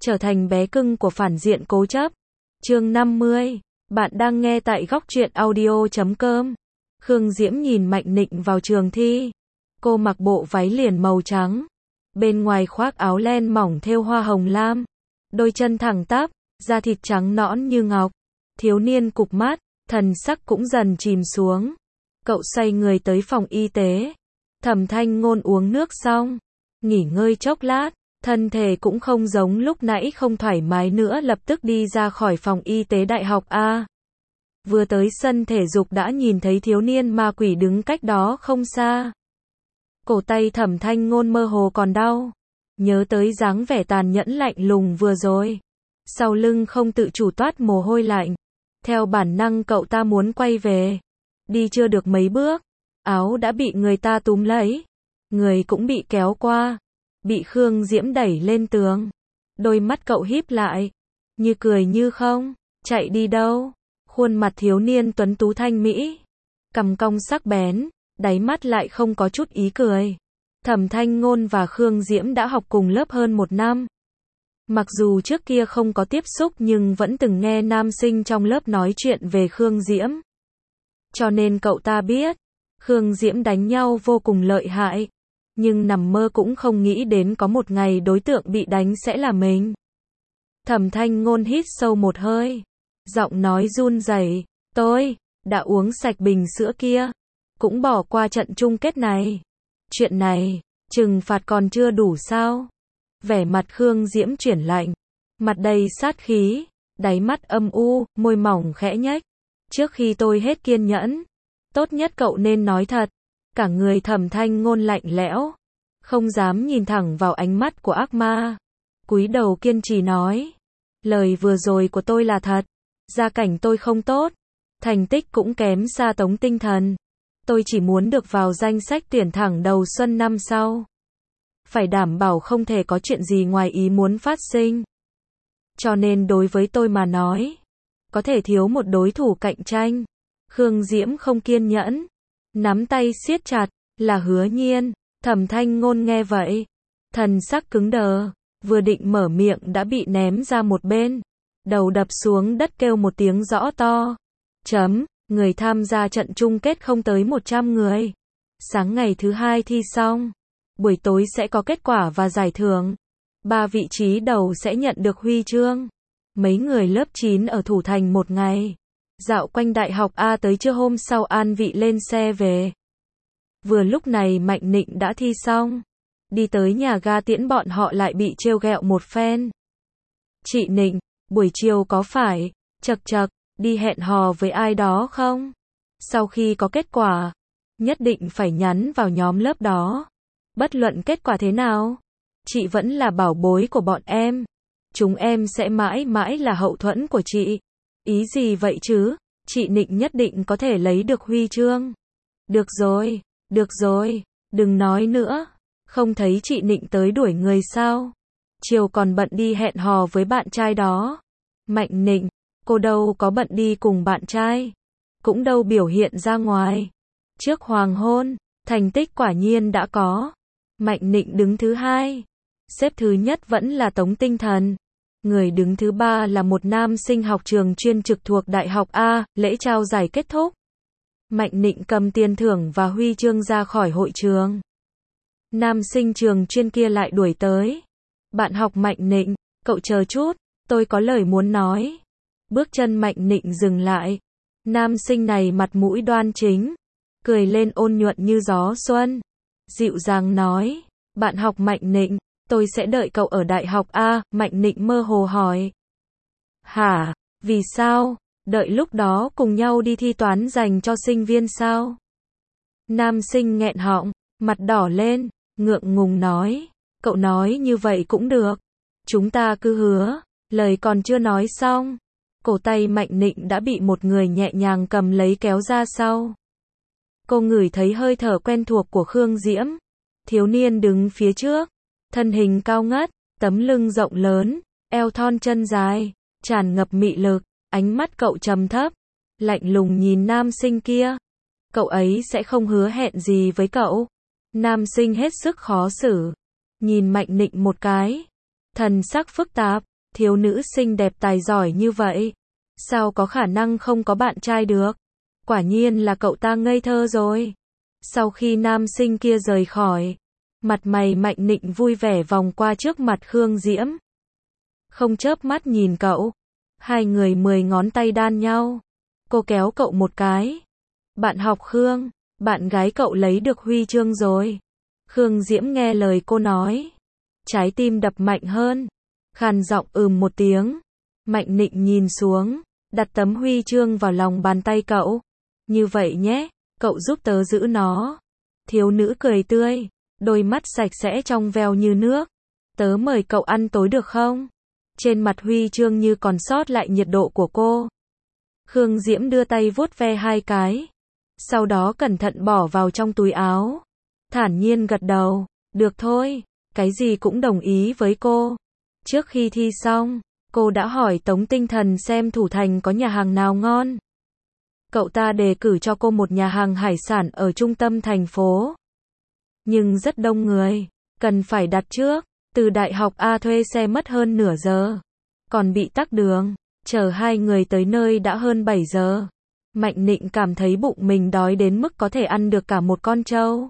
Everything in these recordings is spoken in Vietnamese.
trở thành bé cưng của phản diện cố chấp. Chương 50. Bạn đang nghe tại góc truyện audio.com. Khương Diễm nhìn Mạnh Nịnh vào trường thi. Cô mặc bộ váy liền màu trắng. Bên ngoài khoác áo len mỏng thêu hoa hồng lam. Đôi chân thẳng tắp, da thịt trắng nõn như ngọc. Thiếu niên cụp mắt, thần sắc cũng dần chìm xuống. Cậu xoay người tới phòng y tế. Thẩm Thanh Ngôn uống nước xong, nghỉ ngơi chốc lát, thân thể cũng không giống lúc nãy không thoải mái nữa, lập tức đi ra khỏi phòng y tế đại học A. Vừa tới sân thể dục đã nhìn thấy thiếu niên ma quỷ đứng cách đó không xa. Cổ tay Thẩm Thanh Ngôn mơ hồ còn đau, nhớ tới dáng vẻ tàn nhẫn lạnh lùng vừa rồi. Sau lưng không tự chủ toát mồ hôi lạnh. Theo bản năng cậu ta muốn quay về. Đi chưa được mấy bước, áo đã bị người ta túm lấy. Người cũng bị kéo qua. Bị Khương Diễm đẩy lên tường. Đôi mắt cậu híp lại. Như cười như không. Chạy đi đâu? Khuôn mặt thiếu niên tuấn tú thanh mỹ. Cằm cong sắc bén. Đáy mắt lại không có chút ý cười. Thẩm Thanh Ngôn và Khương Diễm đã học cùng lớp hơn 1 năm. Mặc dù trước kia không có tiếp xúc nhưng vẫn từng nghe nam sinh trong lớp nói chuyện về Khương Diễm. Cho nên cậu ta biết, Khương Diễm đánh nhau vô cùng lợi hại. Nhưng nằm mơ cũng không nghĩ đến có một ngày đối tượng bị đánh sẽ là mình. Thẩm Thanh Ngôn hít sâu một hơi. Giọng nói run rẩy, tôi đã uống sạch bình sữa kia. Cũng bỏ qua trận chung kết này. Chuyện này, trừng phạt còn chưa đủ sao? Vẻ mặt Khương Diễm chuyển lạnh. Mặt đầy sát khí, đáy mắt âm u, môi mỏng khẽ nhếch. Trước khi tôi hết kiên nhẫn, tốt nhất cậu nên nói thật. Cả người Thẩm Thanh Ngôn lạnh lẽo, không dám nhìn thẳng vào ánh mắt của ác ma. Cúi đầu kiên trì nói, lời vừa rồi của tôi là thật. Gia cảnh tôi không tốt, thành tích cũng kém xa Tống Tinh Thần. Tôi chỉ muốn được vào danh sách tuyển thẳng đầu xuân năm sau. Phải đảm bảo không thể có chuyện gì ngoài ý muốn phát sinh. Cho nên đối với tôi mà nói, có thể thiếu một đối thủ cạnh tranh. Khương Diễm không kiên nhẫn, nắm tay siết chặt, là Hứa Nhiên. Thẩm Thanh Ngôn nghe vậy, thần sắc cứng đờ, vừa định mở miệng đã bị ném ra một bên. Đầu đập xuống đất kêu một tiếng rõ to. Người tham gia trận chung kết không tới 100 người. Sáng ngày thứ 2 thi xong, buổi tối sẽ có kết quả và giải thưởng. 3 vị trí đầu sẽ nhận được huy chương. Mấy người lớp 9 ở Thủ Thành một ngày, dạo quanh đại học A tới trưa hôm sau an vị lên xe về. Vừa lúc này Mạnh Nịnh đã thi xong, đi tới nhà ga tiễn bọn họ lại bị trêu ghẹo một phen. Chị Nịnh, buổi chiều có phải chật chật đi hẹn hò với ai đó không? Sau khi có kết quả, nhất định phải nhắn vào nhóm lớp đó. Bất luận kết quả thế nào, chị vẫn là bảo bối của bọn em. Chúng em sẽ mãi mãi là hậu thuẫn của chị. Ý gì vậy chứ? Chị Nịnh nhất định có thể lấy được huy chương. Được rồi, đừng nói nữa. Không thấy chị Nịnh tới đuổi người sao? Chiều còn bận đi hẹn hò với bạn trai đó. Mạnh Nịnh, cô đâu có bận đi cùng bạn trai. Cũng đâu biểu hiện ra ngoài. Trước hoàng hôn, thành tích quả nhiên đã có. Mạnh Nịnh đứng thứ 2. Xếp thứ nhất vẫn là Tống Tinh Thần. Người đứng thứ 3 là một nam sinh học trường chuyên trực thuộc Đại học A. Lễ trao giải kết thúc. Mạnh Nịnh cầm tiền thưởng và huy chương ra khỏi hội trường. Nam sinh trường chuyên kia lại đuổi tới. Bạn học Mạnh Nịnh, cậu chờ chút, tôi có lời muốn nói. Bước chân Mạnh Nịnh dừng lại. Nam sinh này mặt mũi đoan chính, cười lên ôn nhuận như gió xuân. Dịu dàng nói, bạn học Mạnh Nịnh, tôi sẽ đợi cậu ở đại học A. Mạnh Nịnh mơ hồ hỏi. Hả, vì sao? Đợi lúc đó cùng nhau đi thi toán dành cho sinh viên sao? Nam sinh nghẹn họng, mặt đỏ lên, ngượng ngùng nói. Cậu nói như vậy cũng được. Chúng ta cứ hứa. Lời còn chưa nói xong, cổ tay Mạnh Nịnh đã bị một người nhẹ nhàng cầm lấy kéo ra sau. Cô ngửi thấy hơi thở quen thuộc của Khương Diễm. Thiếu niên đứng phía trước, thân hình cao ngất, tấm lưng rộng lớn, eo thon chân dài, tràn ngập mị lực. Ánh mắt cậu trầm thấp, lạnh lùng nhìn nam sinh kia. Cậu ấy sẽ không hứa hẹn gì với cậu. Nam sinh hết sức khó xử, nhìn Mạnh Nịnh một cái, thần sắc phức tạp. Thiếu nữ xinh đẹp tài giỏi như vậy, sao có khả năng không có bạn trai được? Quả nhiên là cậu ta ngây thơ rồi. Sau khi nam sinh kia rời khỏi, mặt mày Mạnh Nịnh vui vẻ vòng qua trước mặt Khương Diễm. Không chớp mắt nhìn cậu. Hai người 10 ngón tay đan nhau. Cô kéo cậu một cái. Bạn học Khương, bạn gái cậu lấy được huy chương rồi. Khương Diễm nghe lời cô nói. Trái tim đập mạnh hơn. Khàn giọng một tiếng. Mạnh Nịnh nhìn xuống, đặt tấm huy chương vào lòng bàn tay cậu. Như vậy nhé, cậu giúp tớ giữ nó. Thiếu nữ cười tươi, đôi mắt sạch sẽ trong veo như nước. Tớ mời cậu ăn tối được không? Trên mặt huy chương như còn sót lại nhiệt độ của cô. Khương Diễm đưa tay vuốt ve hai cái. Sau đó cẩn thận bỏ vào trong túi áo. Thản nhiên gật đầu, được thôi, cái gì cũng đồng ý với cô. Trước khi thi xong, cô đã hỏi Tống Tinh Thần xem Thủ Thành có nhà hàng nào ngon. Cậu ta đề cử cho cô một nhà hàng hải sản ở trung tâm thành phố. Nhưng rất đông người, cần phải đặt trước. Từ Đại học A thuê xe mất hơn nửa giờ. Còn bị tắc đường, chờ hai người tới nơi đã hơn 7 giờ. Mạnh Nịnh cảm thấy bụng mình đói đến mức có thể ăn được cả một con trâu.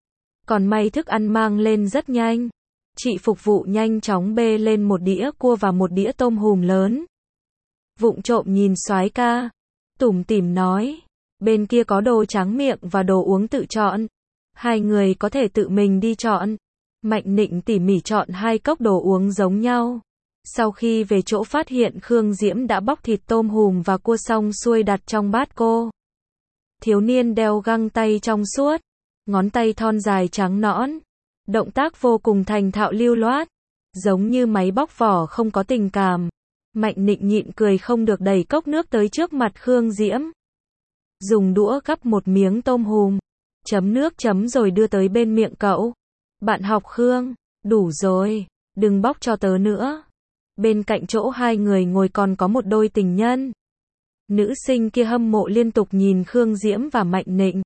Còn may thức ăn mang lên rất nhanh. Chị phục vụ nhanh chóng bê lên một đĩa cua và một đĩa tôm hùm lớn. Vụng trộm nhìn soái ca, tủm tỉm nói, bên kia có đồ tráng miệng và đồ uống tự chọn. Hai người có thể tự mình đi chọn. Mạnh Nịnh tỉ mỉ chọn 2 cốc đồ uống giống nhau. Sau khi về chỗ phát hiện Khương Diễm đã bóc thịt tôm hùm và cua xong xuôi đặt trong bát cô. Thiếu niên đeo găng tay trong suốt, ngón tay thon dài trắng nõn. Động tác vô cùng thành thạo lưu loát, giống như máy bóc vỏ không có tình cảm. Mạnh Nịnh nhịn cười không được đẩy cốc nước tới trước mặt Khương Diễm. Dùng đũa gắp một miếng tôm hùm, chấm nước chấm rồi đưa tới bên miệng cậu. Bạn học Khương, đủ rồi, đừng bóc cho tớ nữa. Bên cạnh chỗ hai người ngồi còn có một đôi tình nhân. Nữ sinh kia hâm mộ liên tục nhìn Khương Diễm và Mạnh Nịnh.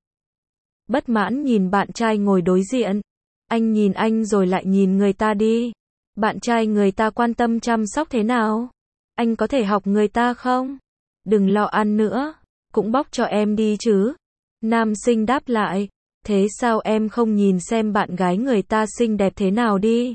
Bất mãn nhìn bạn trai ngồi đối diện. Anh nhìn anh rồi lại nhìn người ta đi. Bạn trai người ta quan tâm chăm sóc thế nào? Anh có thể học người ta không? Đừng lo ăn nữa, cũng bóc cho em đi chứ. Nam sinh đáp lại. Thế sao em không nhìn xem bạn gái người ta xinh đẹp thế nào đi?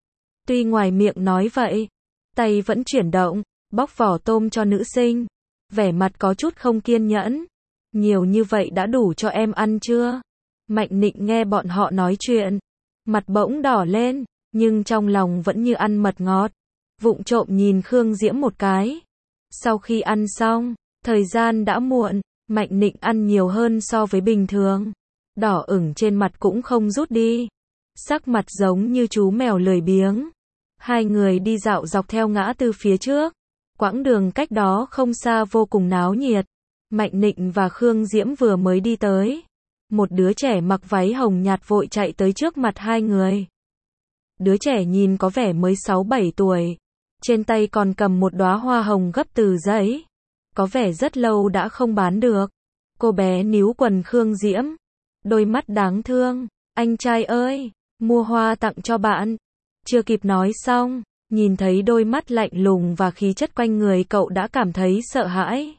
Tuy ngoài miệng nói vậy, tay vẫn chuyển động, bóc vỏ tôm cho nữ sinh. Vẻ mặt có chút không kiên nhẫn. Nhiều như vậy đã đủ cho em ăn chưa? Mạnh Nịnh nghe bọn họ nói chuyện. Mặt bỗng đỏ lên, nhưng trong lòng vẫn như ăn mật ngọt. Vụng trộm nhìn Khương Diễm một cái. Sau khi ăn xong, thời gian đã muộn, Mạnh Nịnh ăn nhiều hơn so với bình thường. Đỏ ửng trên mặt cũng không rút đi. Sắc mặt giống như chú mèo lười biếng. Hai người đi dạo dọc theo ngã tư phía trước. Quãng đường cách đó không xa vô cùng náo nhiệt. Mạnh Nịnh và Khương Diễm vừa mới đi tới. Một đứa trẻ mặc váy hồng nhạt vội chạy tới trước mặt hai người. Đứa trẻ nhìn có vẻ mới 6-7 tuổi. Trên tay còn cầm một đóa hoa hồng gấp từ giấy. Có vẻ rất lâu đã không bán được. Cô bé níu quần Khương Diễm. Đôi mắt đáng thương. Anh trai ơi, mua hoa tặng cho bạn. Chưa kịp nói xong, nhìn thấy đôi mắt lạnh lùng và khí chất quanh người cậu đã cảm thấy sợ hãi.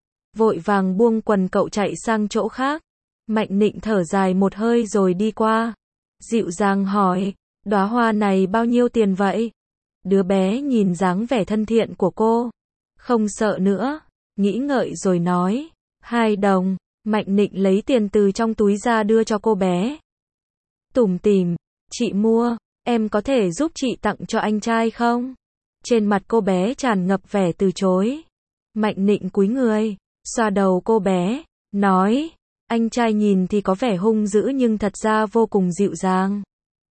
Vội vàng buông quần cậu chạy sang chỗ khác. Mạnh Nịnh thở dài một hơi rồi đi qua. Dịu dàng hỏi, đóa hoa này bao nhiêu tiền vậy? Đứa bé nhìn dáng vẻ thân thiện của cô. Không sợ nữa, nghĩ ngợi rồi nói, 2 đồng. Mạnh Nịnh lấy tiền từ trong túi ra đưa cho cô bé. Tủm tỉm, chị mua, em có thể giúp chị tặng cho anh trai không? Trên mặt cô bé tràn ngập vẻ từ chối. Mạnh Nịnh cúi người, xoa đầu cô bé, nói, anh trai nhìn thì có vẻ hung dữ nhưng thật ra vô cùng dịu dàng.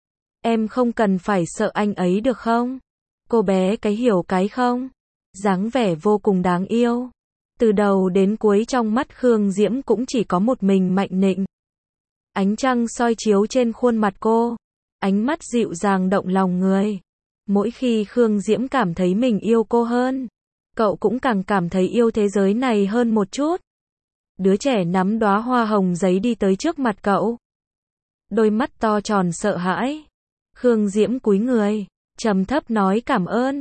Em không cần phải sợ anh ấy được không? Cô bé cái hiểu cái không? Dáng vẻ vô cùng đáng yêu. Từ đầu đến cuối trong mắt Khương Diễm cũng chỉ có một mình Mạnh Nịnh. Ánh trăng soi chiếu trên khuôn mặt cô. Ánh mắt dịu dàng động lòng người. Mỗi khi Khương Diễm cảm thấy mình yêu cô hơn, cậu cũng càng cảm thấy yêu thế giới này hơn một chút. Đứa trẻ nắm đóa hoa hồng giấy đi tới trước mặt cậu. Đôi mắt to tròn sợ hãi. Khương Diễm cúi người, trầm thấp nói cảm ơn.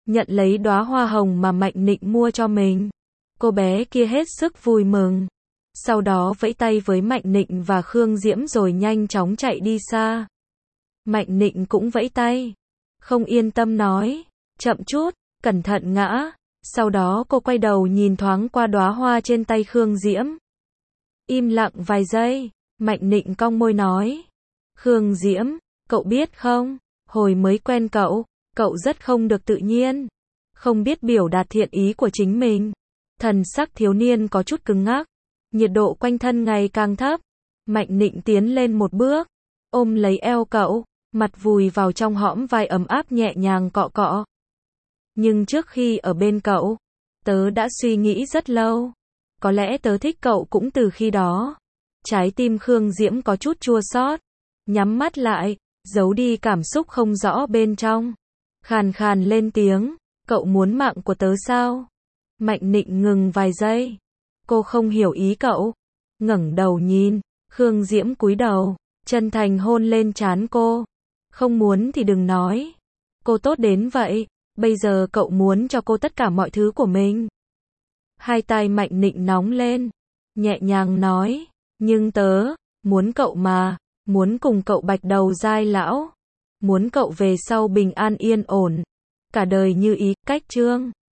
nhận lấy đóa hoa hồng mà Mạnh Nịnh mua cho mình. Cô bé kia hết sức vui mừng. Sau đó vẫy tay với Mạnh Nịnh và Khương Diễm rồi nhanh chóng chạy đi xa. Mạnh Nịnh cũng vẫy tay. Không yên tâm nói, chậm chút, cẩn thận ngã. Sau đó cô quay đầu nhìn thoáng qua đóa hoa trên tay Khương Diễm. Im lặng vài giây, Mạnh Nịnh cong môi nói. Khương Diễm, cậu biết không, hồi mới quen cậu, cậu rất không được tự nhiên. Không biết biểu đạt thiện ý của chính mình. Thần sắc thiếu niên có chút cứng ngắc. Nhiệt độ quanh thân ngày càng thấp. Mạnh Nịnh tiến lên một bước, ôm lấy eo cậu, mặt vùi vào trong hõm vai ấm áp nhẹ nhàng cọ cọ. Nhưng trước khi ở bên cậu, tớ đã suy nghĩ rất lâu. Có lẽ tớ thích cậu cũng từ khi đó. Trái tim Khương Diễm có chút chua xót, nhắm mắt lại, giấu đi cảm xúc không rõ bên trong. Khàn khàn lên tiếng, cậu muốn mạng của tớ sao? Mạnh Nịnh ngừng vài giây. Cô không hiểu ý cậu. Ngẩng đầu nhìn, Khương Diễm cúi đầu, chân thành hôn lên trán cô. Không muốn thì đừng nói. Cô tốt đến vậy, bây giờ cậu muốn cho cô tất cả mọi thứ của mình. Hai tay Mạnh Nịnh nóng lên, nhẹ nhàng nói, nhưng tớ, muốn cậu mà, muốn cùng cậu bạch đầu giai lão. Muốn cậu về sau bình an yên ổn, cả đời như ý, cách chương.